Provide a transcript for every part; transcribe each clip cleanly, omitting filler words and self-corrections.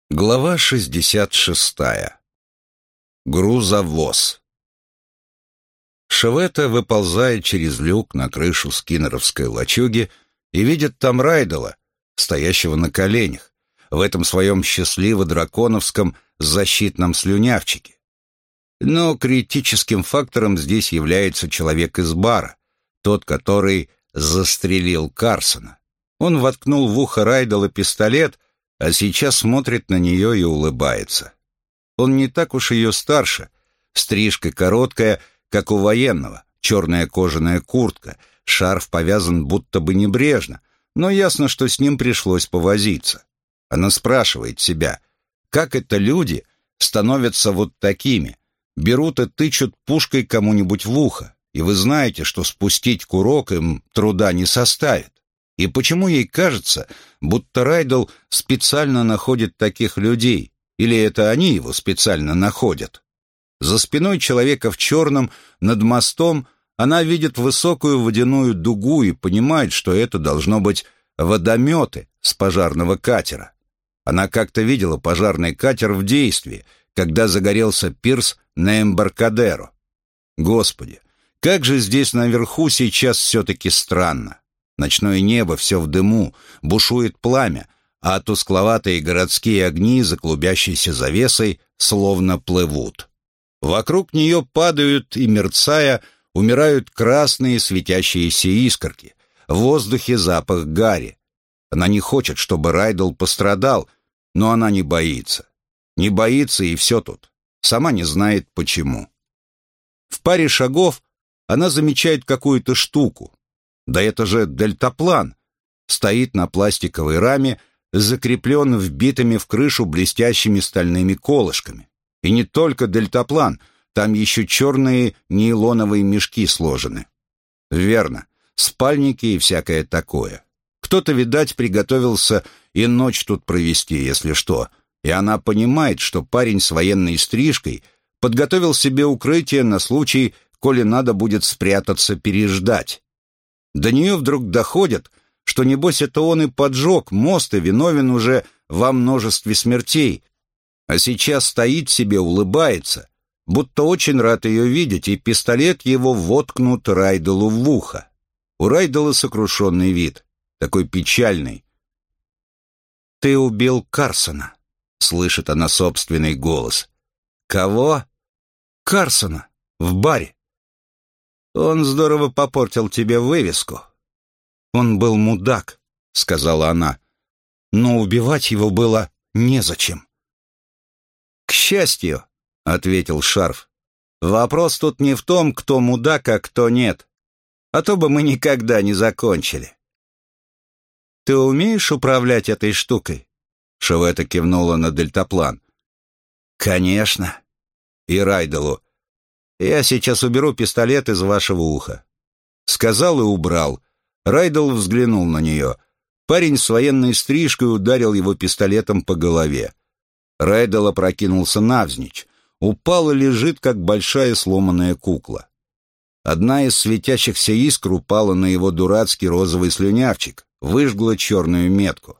Глава 66. Грузовоз. Шевета выползает через люк на крышу скиннеровской лачуги и видит там Райдела, стоящего на коленях, в этом своем счастливо-драконовском защитном слюнявчике. Но критическим фактором здесь является человек из бара, тот, который застрелил Карсона. Он воткнул в ухо Райдела пистолет, а сейчас смотрит на нее и улыбается. Он не так уж ее старше, стрижка короткая, как у военного, черная кожаная куртка, шарф повязан будто бы небрежно, но ясно, что с ним пришлось повозиться. Она спрашивает себя, как это люди становятся вот такими, берут и тычут пушкой кому-нибудь в ухо, и вы знаете, что спустить курок им труда не составит. И почему ей кажется, будто Райдел специально находит таких людей, или это они его специально находят? За спиной человека в черном, над мостом, она видит высокую водяную дугу и понимает, что это должно быть водометы с пожарного катера. Она как-то видела пожарный катер в действии, когда загорелся пирс на Эмбаркадеро. Господи, как же здесь наверху сейчас все-таки странно. Ночное небо все в дыму, бушует пламя, а тускловатые городские огни за клубящейся завесой словно плывут. Вокруг нее падают и, мерцая, умирают красные светящиеся искорки. В воздухе запах гари. Она не хочет, чтобы Райдел пострадал, но она не боится. Не боится, и все тут. Сама не знает, почему. В паре шагов она замечает какую-то штуку. Да это же дельтаплан. Стоит на пластиковой раме, закреплен вбитыми в крышу блестящими стальными колышками. И не только дельтаплан, там еще черные нейлоновые мешки сложены. Верно, спальники и всякое такое. Кто-то, видать, приготовился и ночь тут провести, если что. И она понимает, что парень с военной стрижкой подготовил себе укрытие на случай, коли надо будет спрятаться, переждать. До нее вдруг доходит, что, небось, это он и поджег мост и виновен уже во множестве смертей, а сейчас стоит себе, улыбается, будто очень рад ее видеть, и пистолет его воткнут Райделу в ухо. У Райдела сокрушенный вид, такой печальный. «Ты убил Карсона», — слышит она собственный голос. «Кого?» «Карсона, в баре. Он здорово попортил тебе вывеску». «Он был мудак», — сказала она, — «но убивать его было незачем». «К счастью», — ответил Шарф, — «вопрос тут не в том, кто мудак, а кто нет. А то бы мы никогда не закончили». «Ты умеешь управлять этой штукой?» Шевета кивнула на дельтаплан. «Конечно». И Райделу: «Я сейчас уберу пистолет из вашего уха». Сказал и убрал. Райдел взглянул на нее. Парень с военной стрижкой ударил его пистолетом по голове. Райдел опрокинулся навзничь. Упал и лежит, как большая сломанная кукла. Одна из светящихся искр упала на его дурацкий розовый слюнявчик, выжгла черную метку.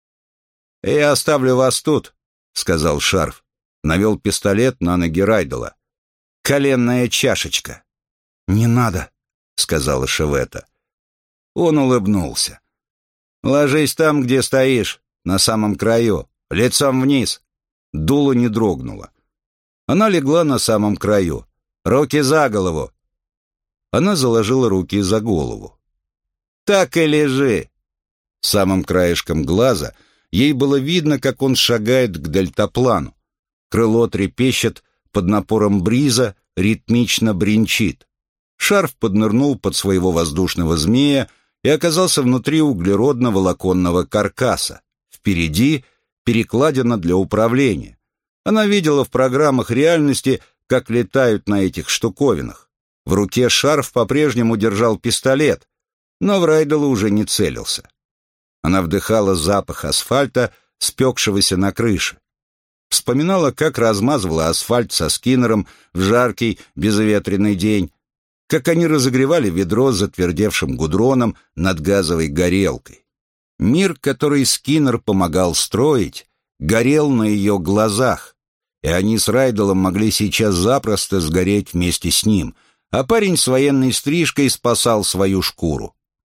«Я оставлю вас тут», — сказал Шарф. Навел пистолет на ноги Райдела. «Коленная чашечка». «Не надо», — сказала Шевета. Он улыбнулся. «Ложись там, где стоишь, на самом краю, лицом вниз». Дуло не дрогнуло. Она легла на самом краю. «Руки за голову». Она заложила руки за голову. «Так и лежи». Самым краешком глаза ей было видно, как он шагает к дельтаплану. Крыло трепещет под напором бриза, ритмично бренчит. Шарф поднырнул под своего воздушного змея и оказался внутри углеродно-волоконного каркаса. Впереди перекладина для управления. Она видела в программах реальности, как летают на этих штуковинах. В руке Шарф по-прежнему держал пистолет, но в Райдела уже не целился. Она вдыхала запах асфальта, спекшегося на крыше. Вспоминала, как размазывала асфальт со Скиннером в жаркий, безветренный день, как они разогревали ведро с затвердевшим гудроном над газовой горелкой. Мир, который Скиннер помогал строить, горел на ее глазах, и они с Райделом могли сейчас запросто сгореть вместе с ним, а парень с военной стрижкой спасал свою шкуру.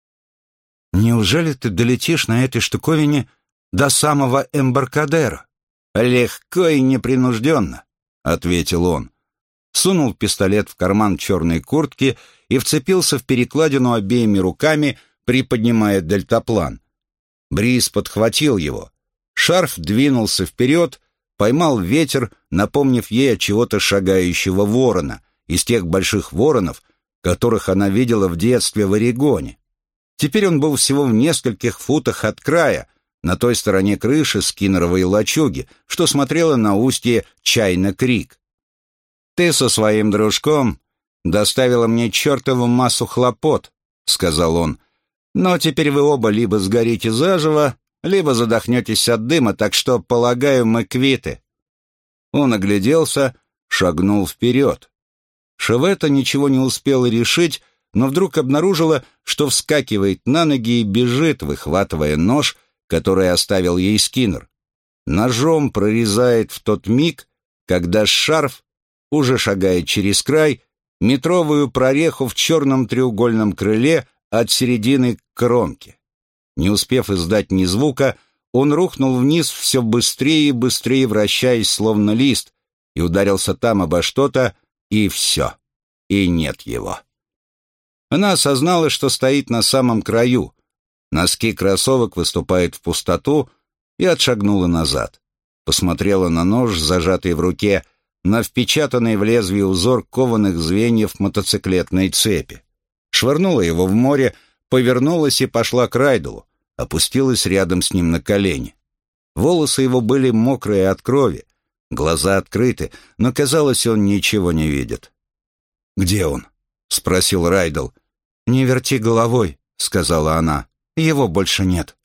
«Неужели ты долетишь на этой штуковине до самого Эмбаркадеро?» «Легко и непринужденно», — ответил он. Сунул пистолет в карман черной куртки и вцепился в перекладину обеими руками, приподнимая дельтаплан. Бриз подхватил его. Шарф двинулся вперед, поймал ветер, напомнив ей от чего-то шагающего ворона, из тех больших воронов, которых она видела в детстве в Орегоне. Теперь он был всего в нескольких футах от края, на той стороне крыши Скиннеровой лачуги, что смотрела на устье Чайна-Крик. «Ты со своим дружком доставила мне чертову массу хлопот», — сказал он. «Но теперь вы оба либо сгорите заживо, либо задохнетесь от дыма, так что, полагаю, мы квиты». Он огляделся, шагнул вперед. Шевета ничего не успела решить, но вдруг обнаружила, что вскакивает на ноги и бежит, выхватывая нож, который оставил ей Скиннер. Ножом прорезает в тот миг, когда шарф уже шагает через край, метровую прореху в черном треугольном крыле от середины к кромке. Не успев издать ни звука, он рухнул вниз все быстрее и быстрее, вращаясь, словно лист, и ударился там обо что-то, и все, и нет его. Она осознала, что стоит на самом краю. Носки кроссовок выступают в пустоту, и отшагнула назад. Посмотрела на нож, зажатый в руке, на впечатанный в лезвие узор кованых звеньев мотоциклетной цепи. Швырнула его в море, повернулась и пошла к Райделу, опустилась рядом с ним на колени. Волосы его были мокрые от крови, глаза открыты, но, казалось, он ничего не видит. «Где он?» — спросил Райдел. «Не верти головой», — сказала она. «Его больше нет».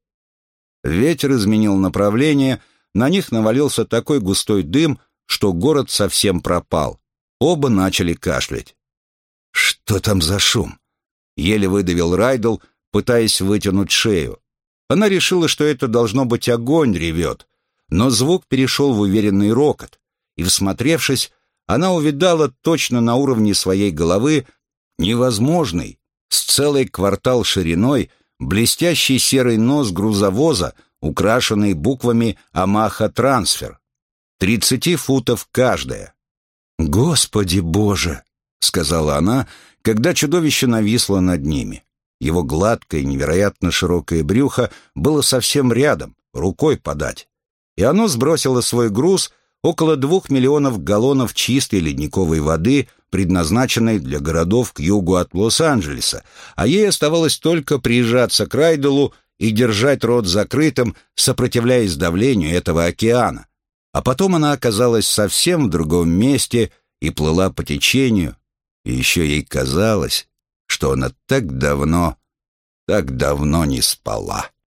Ветер изменил направление, на них навалился такой густой дым, что город совсем пропал. Оба начали кашлять. «Что там за шум?» — еле выдавил Райдел, пытаясь вытянуть шею. Она решила, что это должно быть огонь ревет, но звук перешел в уверенный рокот, и, всмотревшись, она увидала точно на уровне своей головы невозможный, с целый квартал шириной, блестящий серый нос грузовоза, украшенный буквами «Амаха Трансфер». 30 футов каждая. «Господи Боже!» — сказала она, когда чудовище нависло над ними. Его гладкое, невероятно широкое брюхо было совсем рядом, рукой подать. И оно сбросило свой груз, около 2 миллионов галлонов чистой ледниковой воды, предназначенной для городов к югу от Лос-Анджелеса, а ей оставалось только прижаться к Райделу и держать рот закрытым, сопротивляясь давлению этого океана. А потом она оказалась совсем в другом месте и плыла по течению, и еще ей казалось, что она так давно не спала.